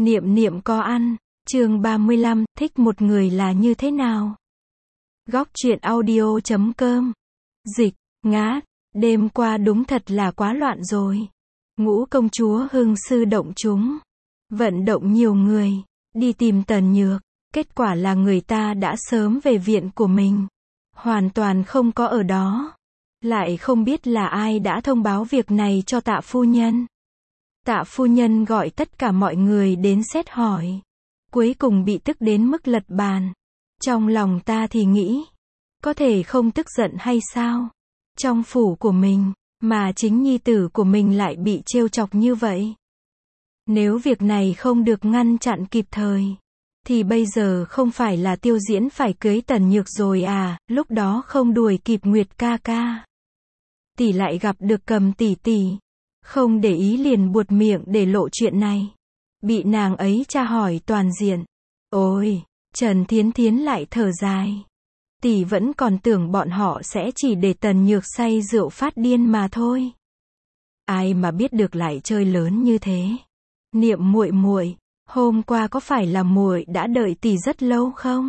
Niệm niệm có ăn. Chương 35, thích một người là như thế nào? Góc truyện audio.com. Dịch, ngát, đêm qua đúng thật là quá loạn rồi. Ngũ công chúa hưng sư động chúng. Vận động nhiều người, đi tìm Tần Nhược. Kết quả là người ta đã sớm về viện của mình. Hoàn toàn không có ở đó. Lại không biết là ai đã thông báo việc này cho Tạ phu nhân. Tạ phu nhân gọi tất cả mọi người đến xét hỏi. Cuối cùng bị tức đến mức lật bàn. Trong lòng ta thì nghĩ, có thể không tức giận hay sao? Trong phủ của mình, mà chính nhi tử của mình lại bị trêu chọc như vậy. Nếu việc này không được ngăn chặn kịp thời, thì bây giờ không phải là Tiêu Diễn phải cưới Tần Nhược rồi à, lúc đó không đuổi kịp Nguyệt ca ca. Tỷ lại gặp được Cầm tỷ tỷ, không để ý liền buột miệng để lộ chuyện này. Bị nàng ấy tra hỏi toàn diện. Ôi, Trần Thiến Thiến lại thở dài. Tỷ vẫn còn tưởng bọn họ sẽ chỉ để Tần Nhược say rượu phát điên mà thôi. Ai mà biết được lại chơi lớn như thế. Niệm muội muội, hôm qua có phải là muội đã đợi tỷ rất lâu không?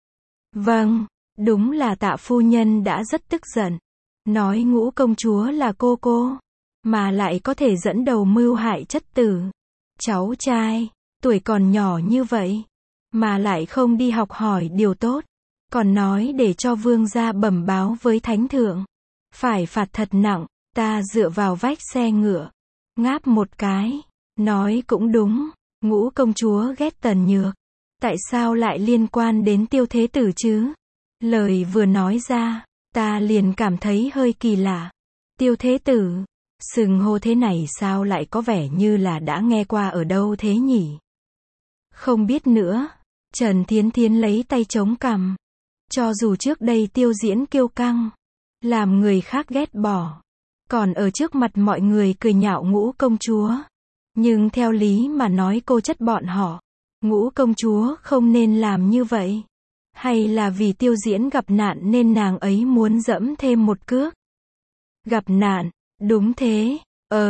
Vâng, đúng là Tạ phu nhân đã rất tức giận. Nói Ngũ công chúa là cô, mà lại có thể dẫn đầu mưu hại chất tử. Cháu trai, tuổi còn nhỏ như vậy, mà lại không đi học hỏi điều tốt. Còn nói để cho vương gia bẩm báo với thánh thượng. Phải phạt thật nặng, ta dựa vào vách xe ngựa. Ngáp một cái, nói cũng đúng, Ngũ công chúa ghét Tần Nhược. Tại sao lại liên quan đến Tiêu thế tử chứ? Lời vừa nói ra, ta liền cảm thấy hơi kỳ lạ. Tiêu thế tử, xưng hô thế này sao lại có vẻ như là đã nghe qua ở đâu thế nhỉ? Không biết nữa. Trần Thiến Thiến lấy tay chống cằm. Cho dù trước đây Tiêu Diễn kiêu căng, làm người khác ghét bỏ, còn ở trước mặt mọi người cười nhạo Ngũ công chúa, nhưng theo lý mà nói cô chất bọn họ, Ngũ công chúa không nên làm như vậy. Hay là vì Tiêu Diễn gặp nạn nên nàng ấy muốn dẫm thêm một cước? Gặp nạn, đúng thế.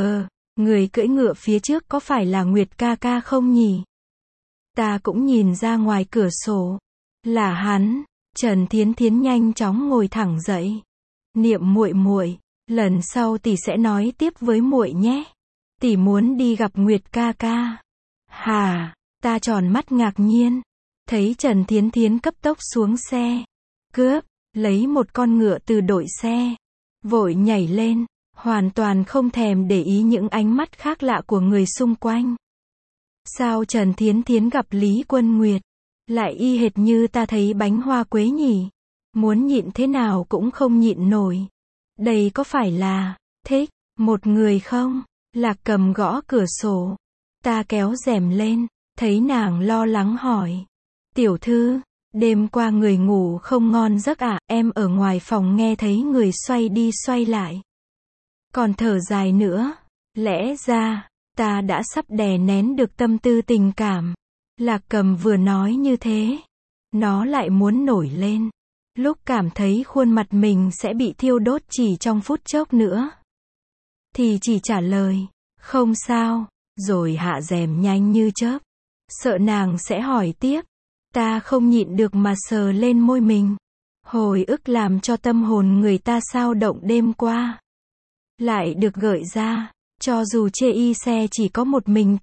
Người cưỡi ngựa phía trước có phải là Nguyệt ca ca không nhỉ? Ta cũng nhìn ra ngoài cửa sổ. Là hắn. Trần Thiến Thiến nhanh chóng ngồi thẳng dậy. Niệm muội muội, lần sau tỷ sẽ nói tiếp với muội nhé. Tỷ muốn đi gặp Nguyệt ca ca. Hà, ta tròn mắt ngạc nhiên. Thấy Trần Thiến Thiến cấp tốc xuống xe. Cướp, lấy một con ngựa từ đội xe. Vội nhảy lên, hoàn toàn không thèm để ý những ánh mắt khác lạ của người xung quanh. Sao Trần Thiến Thiến gặp Lý Quân Nguyệt lại y hệt như ta thấy bánh hoa quế nhỉ? Muốn nhịn thế nào cũng không nhịn nổi. Đây có phải là thích một người không? Lạc Cầm gõ cửa sổ. Ta kéo rèm lên, thấy nàng lo lắng hỏi. Tiểu thư, đêm qua người ngủ không ngon giấc à? Em ở ngoài phòng nghe thấy người xoay đi xoay lại. Còn thở dài nữa. Lẽ ra, ta đã sắp đè nén được tâm tư tình cảm. Lạc Cầm vừa nói như thế, nó lại muốn nổi lên. Lúc cảm thấy khuôn mặt mình sẽ bị thiêu đốt chỉ trong phút chốc nữa, thì chỉ trả lời, không sao, rồi hạ rèm nhanh như chớp. Sợ nàng sẽ hỏi tiếp, ta không nhịn được mà sờ lên môi mình. Hồi ức làm cho tâm hồn người ta xao động đêm qua lại được gợi ra. Cho dù chê y xe chỉ có một mình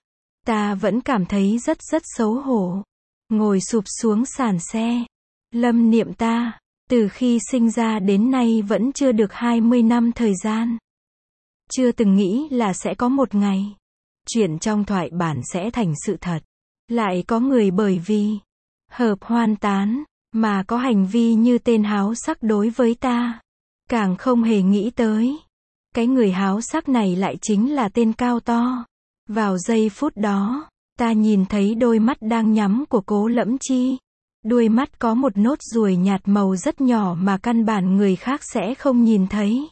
ta vẫn cảm thấy rất xấu hổ. Ngồi sụp xuống sàn xe. Lâm Niệm ta, từ khi sinh ra đến nay vẫn chưa được 20 năm thời gian. Chưa từng nghĩ là sẽ có một ngày, chuyện trong thoại bản sẽ thành sự thật. Lại có người bởi vì hợp hoan tán, mà có hành vi như tên háo sắc đối với ta. Càng không hề nghĩ tới, cái người háo sắc này lại chính là tên Cao To. Vào giây phút đó, ta nhìn thấy đôi mắt đang nhắm của Cố Lẫm Chi. Đuôi mắt có một nốt ruồi nhạt màu rất nhỏ mà căn bản người khác sẽ không nhìn thấy.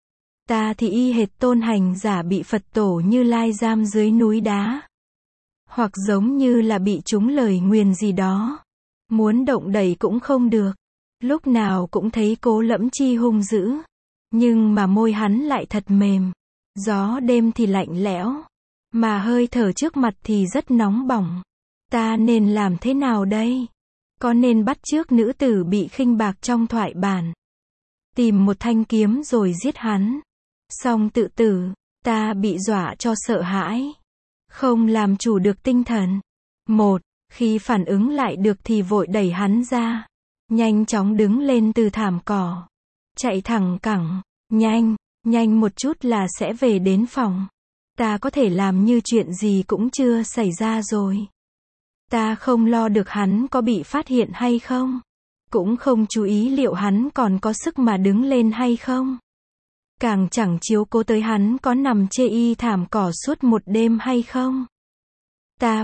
Ta thì y hệt Tôn Hành Giả bị Phật tổ Như Lai giam dưới núi đá. Hoặc giống như là bị trúng lời nguyền gì đó. Muốn động đậy cũng không được. Lúc nào cũng thấy Cố Lẫm Chi hung dữ. Nhưng mà môi hắn lại thật mềm. Gió đêm thì lạnh lẽo. Mà hơi thở trước mặt thì rất nóng bỏng. Ta nên làm thế nào đây? Có nên bắt chước nữ tử bị khinh bạc trong thoại bản, tìm một thanh kiếm rồi giết hắn, xong tự tử? Ta bị dọa cho sợ hãi, không làm chủ được tinh thần. Khi phản ứng lại được thì vội đẩy hắn ra, nhanh chóng đứng lên từ thảm cỏ, chạy thẳng cẳng, nhanh một chút là sẽ về đến phòng. Ta có thể làm như chuyện gì cũng chưa xảy ra rồi. Ta không lo được hắn có bị phát hiện hay không, cũng không chú ý liệu hắn còn có sức mà đứng lên hay không. Càng chẳng chiếu cố tới hắn có nằm chê y thảm cỏ suốt một đêm hay không. Ta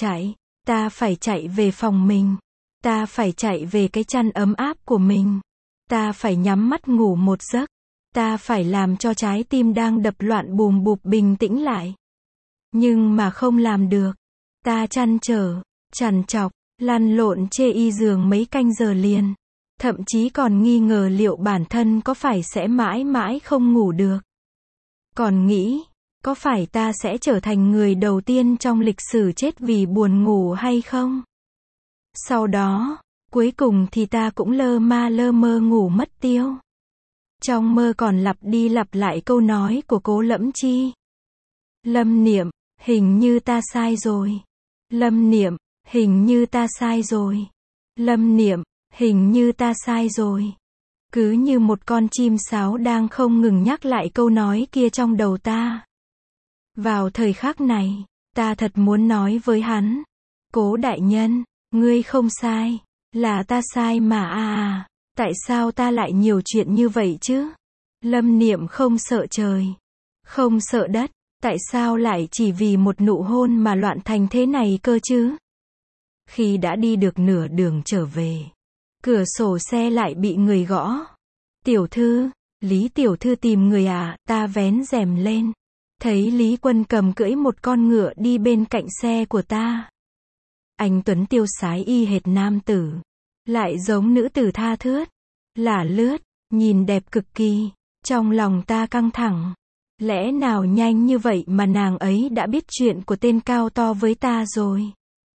phải chạy về phòng mình. Ta phải chạy về cái chăn ấm áp của mình. Ta phải nhắm mắt ngủ một giấc. Ta phải làm cho trái tim đang đập loạn bùm bụp bình tĩnh lại. Nhưng mà không làm được. Ta trăn trở, trằn trọc, lăn lộn chê y giường mấy canh giờ liền. Thậm chí còn nghi ngờ liệu bản thân có phải sẽ mãi mãi không ngủ được. Còn nghĩ, có phải ta sẽ trở thành người đầu tiên trong lịch sử chết vì buồn ngủ hay không? Sau đó, cuối cùng thì ta cũng lơ mơ ngủ mất tiêu. Trong mơ còn lặp đi lặp lại câu nói của Cố Lẫm Chi. Lâm Niệm, hình như ta sai rồi. Lâm Niệm, hình như ta sai rồi. Lâm Niệm, hình như ta sai rồi. Cứ như một con chim sáo đang không ngừng nhắc lại câu nói kia trong đầu ta. Vào thời khắc này, ta thật muốn nói với hắn. Cố đại nhân, ngươi không sai. Là ta sai mà tại sao ta lại nhiều chuyện như vậy chứ? Lâm Niệm không sợ trời, không sợ đất, tại sao lại chỉ vì một nụ hôn mà loạn thành thế này cơ chứ? Khi đã đi được nửa đường trở về, cửa sổ xe lại bị người gõ. Tiểu thư, Lý tiểu thư tìm người à? Ta vén rèm lên, thấy Lý Quân Cầm cưỡi một con ngựa đi bên cạnh xe của ta. Anh tuấn tiêu sái y hệt nam tử, lại giống nữ tử tha thướt, lả lướt, nhìn đẹp cực kỳ. Trong lòng ta căng thẳng, lẽ nào nhanh như vậy mà nàng ấy đã biết chuyện của tên cao to với ta rồi?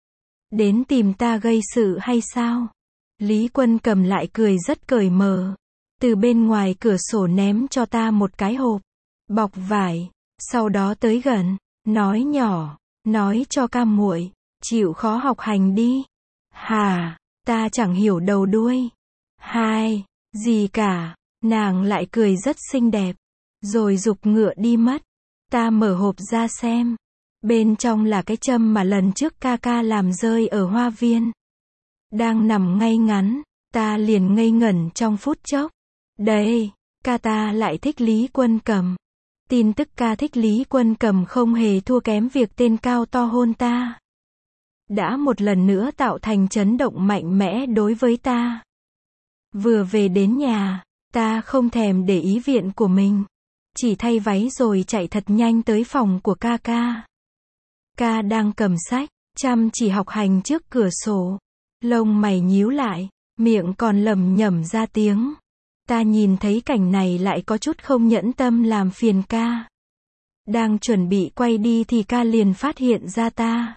Đến tìm ta gây sự hay sao? Lý Quân Cầm lại cười rất cởi mở, từ bên ngoài cửa sổ ném cho ta một cái hộp bọc vải, sau đó tới gần, nói nhỏ, nói cho ca muội, chịu khó học hành đi. Hà, ta chẳng hiểu đầu đuôi gì cả. Nàng lại cười rất xinh đẹp, rồi giục ngựa đi mất. Ta mở hộp ra xem, bên trong là cái châm mà lần trước ca ca làm rơi ở hoa viên. Đang nằm ngay ngắn, ta liền ngây ngẩn trong phút chốc. Đây, ca ta lại thích Lý Quân Cầm. Tin tức ca thích Lý Quân Cầm không hề thua kém việc tên cao to hôn ta. Đã một lần nữa tạo thành chấn động mạnh mẽ đối với ta. Vừa về đến nhà, ta không thèm để ý viện của mình, chỉ thay váy rồi chạy thật nhanh tới phòng của ca ca. Ca đang cầm sách, chăm chỉ học hành trước cửa sổ, lông mày nhíu lại, miệng còn lẩm nhẩm ra tiếng. Ta nhìn thấy cảnh này lại có chút không nhẫn tâm làm phiền ca. Đang chuẩn bị quay đi thì ca liền phát hiện ra ta.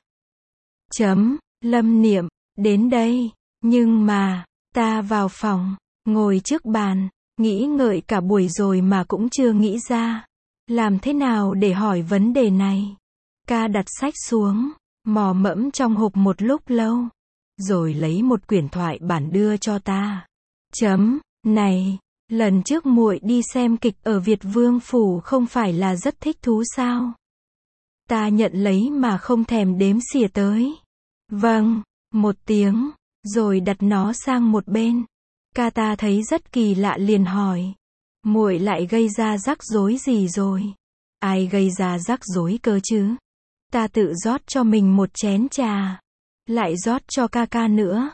Lâm Niệm, đến đây. Nhưng mà, ta vào phòng, ngồi trước bàn, nghĩ ngợi cả buổi rồi mà cũng chưa nghĩ ra làm thế nào để hỏi vấn đề này. Ca đặt sách xuống, mò mẫm trong hộp một lúc lâu, rồi lấy một quyển thoại bản đưa cho ta. Này, lần trước muội đi xem kịch ở Việt Vương Phủ không phải là rất thích thú sao? Ta nhận lấy mà không thèm đếm xỉa tới. Vâng, một tiếng, rồi đặt nó sang một bên. Ca ta thấy rất kỳ lạ liền hỏi. Muội lại gây ra rắc rối gì rồi? Ai gây ra rắc rối cơ chứ? Ta tự rót cho mình một chén trà, lại rót cho ca ca nữa.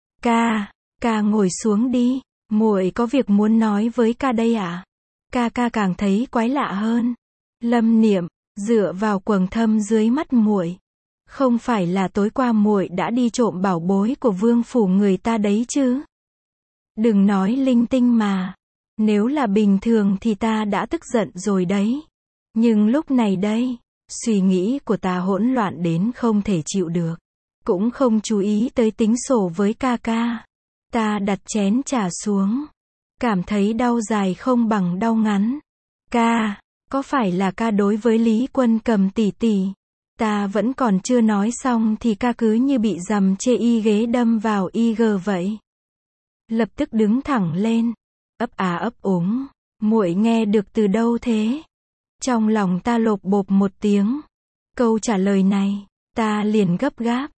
Ca ngồi xuống đi, muội có việc muốn nói với ca đây ạ. Ca càng thấy quái lạ hơn. Lâm Niệm, dựa vào quầng thâm dưới mắt muội, không phải là tối qua muội đã đi trộm bảo bối của vương phủ người ta đấy chứ? Đừng nói linh tinh mà. Nếu là bình thường thì ta đã tức giận rồi đấy. Nhưng lúc này đây, Suy nghĩ của ta hỗn loạn đến không thể chịu được. Cũng không chú ý tới tính sổ với ca ca. Ta đặt chén trà xuống. Cảm thấy đau dài không bằng đau ngắn. Ca, có phải là ca đối với Lý Quân Cầm tỷ tỷ? Ta vẫn còn chưa nói xong thì ca cứ như bị giằm chê y ghế đâm vào y gờ vậy. Lập tức đứng thẳng lên. Ấp à ấp úng. Muội nghe được từ đâu thế? Trong lòng ta lộp bộp một tiếng. Câu trả lời này, ta liền gấp gáp.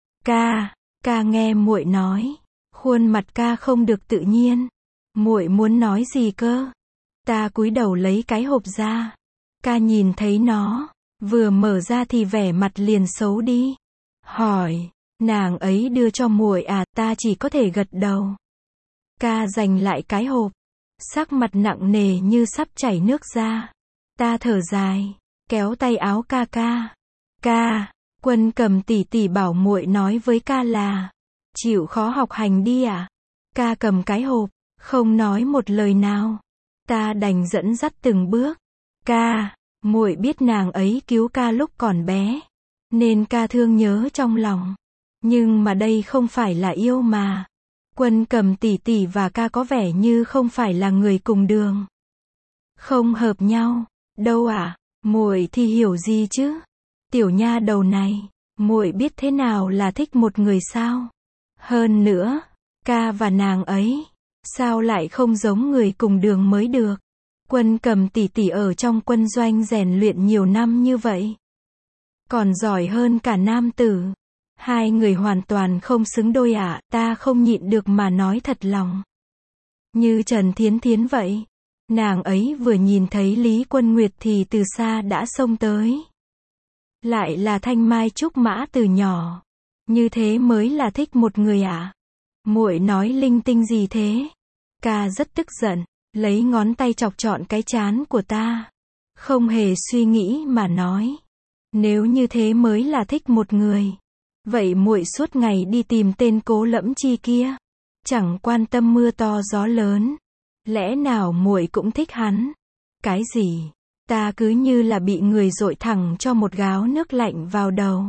Ca nghe muội nói. Khuôn mặt ca không được tự nhiên. Muội muốn nói gì cơ? Ta cúi đầu lấy cái hộp ra. Ca nhìn thấy nó, vừa mở ra thì vẻ mặt liền xấu đi. Hỏi, nàng ấy đưa cho muội à? Ta chỉ có thể gật đầu. Ca giành lại cái hộp, sắc mặt nặng nề như sắp chảy nước ra. Ta thở dài, kéo tay áo ca. Ca, Quân Cầm tỷ tỷ bảo muội nói với ca là chịu khó học hành đi à? Ca cầm cái hộp, không nói một lời nào. Ta đành dẫn dắt từng bước. Ca, muội biết nàng ấy cứu ca lúc còn bé, nên ca thương nhớ trong lòng. Nhưng mà đây không phải là yêu mà. Quân Cầm tỷ tỷ và ca có vẻ như không phải là người cùng đường. Không hợp nhau. Đâu ạ? Muội thì hiểu gì chứ? Tiểu nha đầu này, muội biết thế nào là thích một người sao? Hơn nữa, ca và nàng ấy, sao lại không giống người cùng đường mới được? Quân Cầm tỷ tỷ ở trong quân doanh rèn luyện nhiều năm như vậy. Còn giỏi hơn cả nam tử. Hai người hoàn toàn không xứng đôi ạ. Ta không nhịn được mà nói thật lòng. Như Trần Thiến Thiến vậy. Nàng ấy vừa nhìn thấy Lý Quân Nguyệt thì từ xa đã xông tới. Lại là thanh mai trúc mã từ nhỏ. Như thế mới là thích một người ạ. Muội nói linh tinh gì thế? Ca rất tức giận, lấy ngón tay chọc chọn cái trán của ta. Không hề suy nghĩ mà nói. Nếu như thế mới là thích một người, vậy muội suốt ngày đi tìm tên Cố Lẫm Chi kia, chẳng quan tâm mưa to gió lớn. Lẽ nào muội cũng thích hắn? Cái gì? Ta cứ như là bị người dội thẳng cho một gáo nước lạnh vào đầu.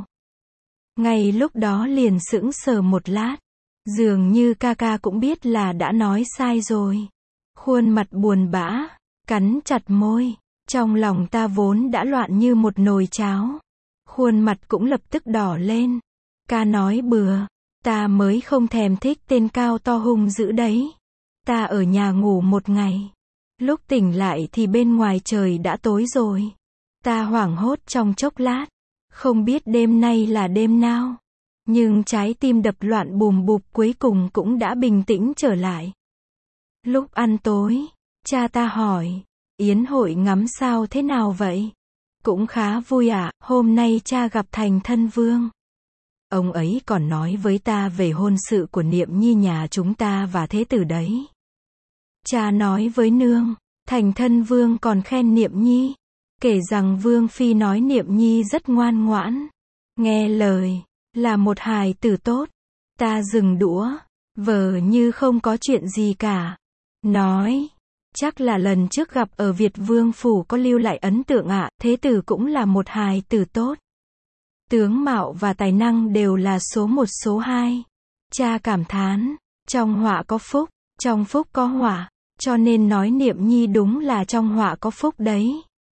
Ngay lúc đó liền sững sờ một lát. Dường như ca ca cũng biết là đã nói sai rồi. Khuôn mặt buồn bã, cắn chặt môi. Trong lòng ta vốn đã loạn như một nồi cháo. Khuôn mặt cũng lập tức đỏ lên. Ca nói bừa. Ta mới không thèm thích tên cao to hung dữ đấy. Ta ở nhà ngủ một ngày. Lúc tỉnh lại thì bên ngoài trời đã tối rồi. Ta hoảng hốt trong chốc lát. Không biết đêm nay là đêm nào. Nhưng trái tim đập loạn bùm bụp cuối cùng cũng đã bình tĩnh trở lại. Lúc ăn tối, cha ta hỏi, yến hội ngắm sao thế nào vậy? Cũng khá vui ạ, hôm nay cha gặp Thành Thân Vương. Ông ấy còn nói với ta về hôn sự của Niệm Nhi nhà chúng ta và thế tử đấy. Cha nói với nương, Thành Thân Vương còn khen Niệm Nhi, kể rằng Vương Phi nói Niệm Nhi rất ngoan ngoãn, nghe lời, là một hài tử tốt. Ta dừng đũa, vờ như không có chuyện gì cả. Nói, chắc là lần trước gặp ở Việt Vương Phủ có lưu lại ấn tượng ạ, thế tử cũng là một hài tử tốt. Tướng mạo và tài năng đều là số 1 số 2. Cha cảm thán, trong họa có phúc, trong phúc có họa, cho nên nói Niệm Nhi đúng là trong họa có phúc đấy.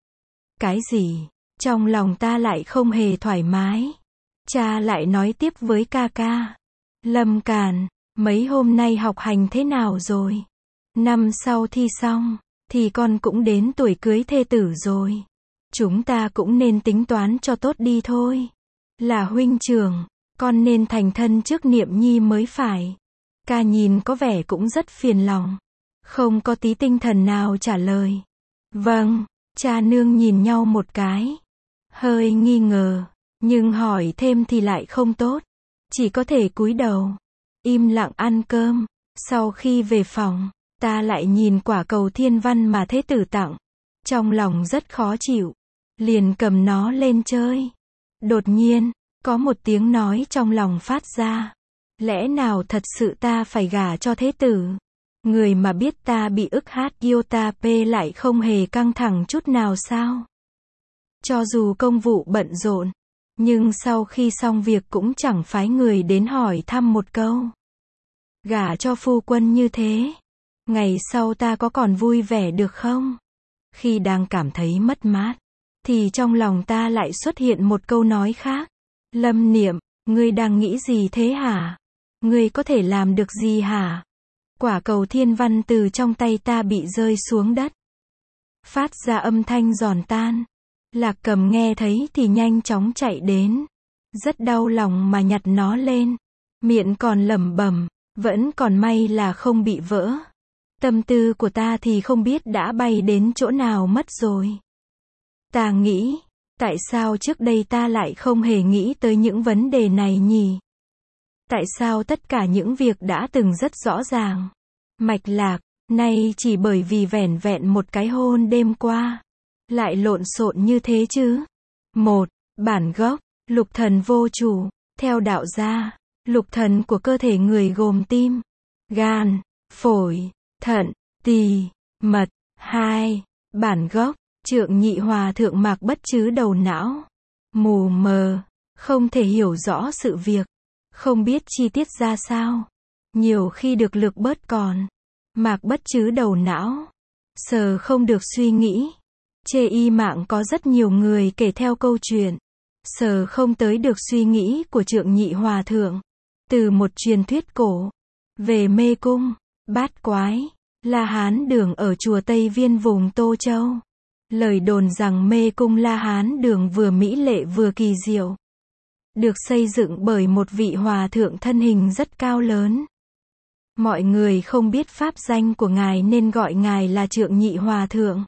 Cái gì? Trong lòng ta lại không hề thoải mái. Cha lại nói tiếp với ca ca. Lâm Càn, mấy hôm nay học hành thế nào rồi? Năm sau thi xong, thì con cũng đến tuổi cưới thê tử rồi. Chúng ta cũng nên tính toán cho tốt đi thôi. Là huynh trưởng, con nên thành thân trước Niệm Nhi mới phải. Ca nhìn có vẻ cũng rất phiền lòng. Không có tí tinh thần nào trả lời. Vâng, cha nương nhìn nhau một cái. Hơi nghi ngờ, nhưng hỏi thêm thì lại không tốt. Chỉ có thể cúi đầu, im lặng ăn cơm. Sau khi về phòng, ta lại nhìn quả cầu thiên văn mà thế tử tặng. Trong lòng rất khó chịu. Liền cầm nó lên chơi. Đột nhiên, có một tiếng nói trong lòng phát ra. Lẽ nào thật sự ta phải gả cho thế tử? Người mà biết ta bị ức hát yêu ta p lại không hề căng thẳng chút nào sao? Cho dù công vụ bận rộn, nhưng sau khi xong việc cũng chẳng phái người đến hỏi thăm một câu. Gả cho phu quân như thế, ngày sau ta có còn vui vẻ được không? Khi đang cảm thấy mất mát, thì trong lòng ta lại xuất hiện một câu nói khác. Lâm Niệm, ngươi đang nghĩ gì thế hả? Ngươi có thể làm được gì hả? Quả cầu thiên văn từ trong tay ta bị rơi xuống đất, phát ra âm thanh giòn tan. Lạc Cầm nghe thấy thì nhanh chóng chạy đến, rất đau lòng mà nhặt nó lên, miệng còn lẩm bẩm, vẫn còn may là không bị vỡ. Tâm tư của ta thì không biết đã bay đến chỗ nào mất rồi. Ta nghĩ, tại sao trước đây ta lại không hề nghĩ tới những vấn đề này nhỉ? Tại sao tất cả những việc đã từng rất rõ ràng, mạch lạc, nay chỉ bởi vì vẻn vẹn một cái hôn đêm qua, lại lộn xộn như thế chứ? 1. Bản gốc, lục thần vô chủ. Theo đạo gia, lục thần của cơ thể người gồm tim, gan, phổi, thận, tỳ, mật. 2. Bản gốc, Trượng Nhị Hòa Thượng Mạc Bất Trứ đầu não, mù mờ, không thể hiểu rõ sự việc, không biết chi tiết ra sao, nhiều khi được lược bớt còn. Mạc Bất Trứ đầu não, sờ không được suy nghĩ. Chê y mạng có rất nhiều người kể theo câu chuyện, sờ không tới được suy nghĩ của Trượng Nhị Hòa Thượng. Từ một truyền thuyết cổ, về mê cung, bát quái, La Hán Đường ở chùa Tây Viên vùng Tô Châu. Lời đồn rằng mê cung La Hán Đường vừa mỹ lệ vừa kỳ diệu, được xây dựng bởi một vị hòa thượng thân hình rất cao lớn. Mọi người không biết pháp danh của ngài nên gọi ngài là Trượng Nhị Hòa Thượng.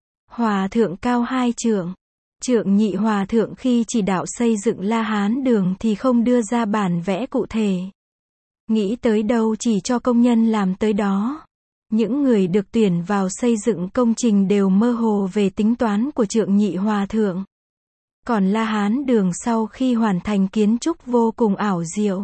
Hòa thượng cao 2 trượng. Trượng Nhị Hòa Thượng khi chỉ đạo xây dựng La Hán Đường thì không đưa ra bản vẽ cụ thể. Nghĩ tới đâu chỉ cho công nhân làm tới đó. Những người được tuyển vào xây dựng công trình đều mơ hồ về tính toán của Trượng Nhị Hòa Thượng. Còn La Hán Đường sau khi hoàn thành kiến trúc vô cùng ảo diệu,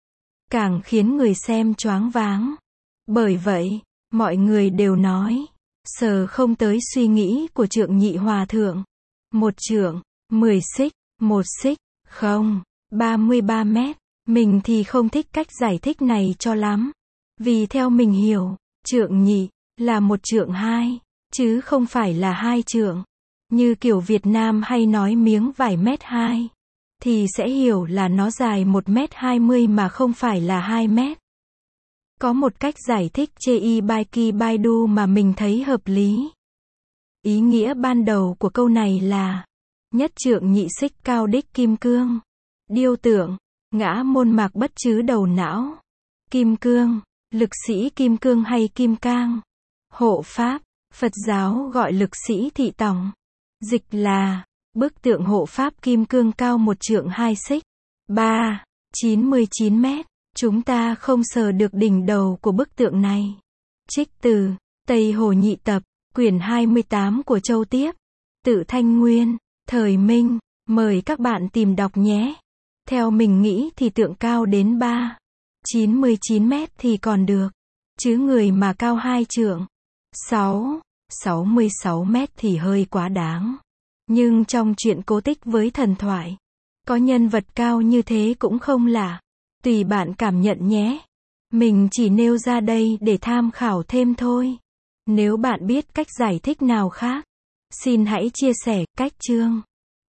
càng khiến người xem choáng váng. Bởi vậy, mọi người đều nói, sờ không tới suy nghĩ của Trượng Nhị Hòa Thượng. 1 trượng, 10 xích, 1 xích, không, 33 mét. Mình thì không thích cách giải thích này cho lắm. Vì theo mình hiểu, Trượng Nhị là 1 trượng 2, chứ không phải là 2 trượng. Như kiểu Việt Nam hay nói miếng vải mét 2, thì sẽ hiểu là nó dài 1m20 mà không phải là 2 mét. Có một cách giải thích chê Baiki Baidu mà mình thấy hợp lý. Ý nghĩa ban đầu của câu này là nhất trượng nhị xích cao đích kim cương. Điêu tượng, ngã môn Mạc Bất Trứ đầu não. Kim cương, lực sĩ kim cương hay kim cang. Hộ pháp, Phật giáo gọi lực sĩ thị tòng. Dịch là bức tượng hộ pháp kim cương cao 1 trượng 2 xích, 99 mét. Chúng ta không sờ được đỉnh đầu của bức tượng này. Trích từ Tây Hồ Nhị Tập, quyển 28 của Châu Tiếp, Tự Thanh Nguyên, thời Minh. Mời các bạn tìm đọc nhé. Theo mình nghĩ thì tượng cao đến 99 mét thì còn được. Chứ người mà cao 2 trượng, 66 mét thì hơi quá đáng. Nhưng trong chuyện cổ tích với thần thoại, có nhân vật cao như thế cũng không lạ. Tùy bạn cảm nhận nhé. Mình chỉ nêu ra đây để tham khảo thêm thôi. Nếu bạn biết cách giải thích nào khác, xin hãy chia sẻ. Cách chương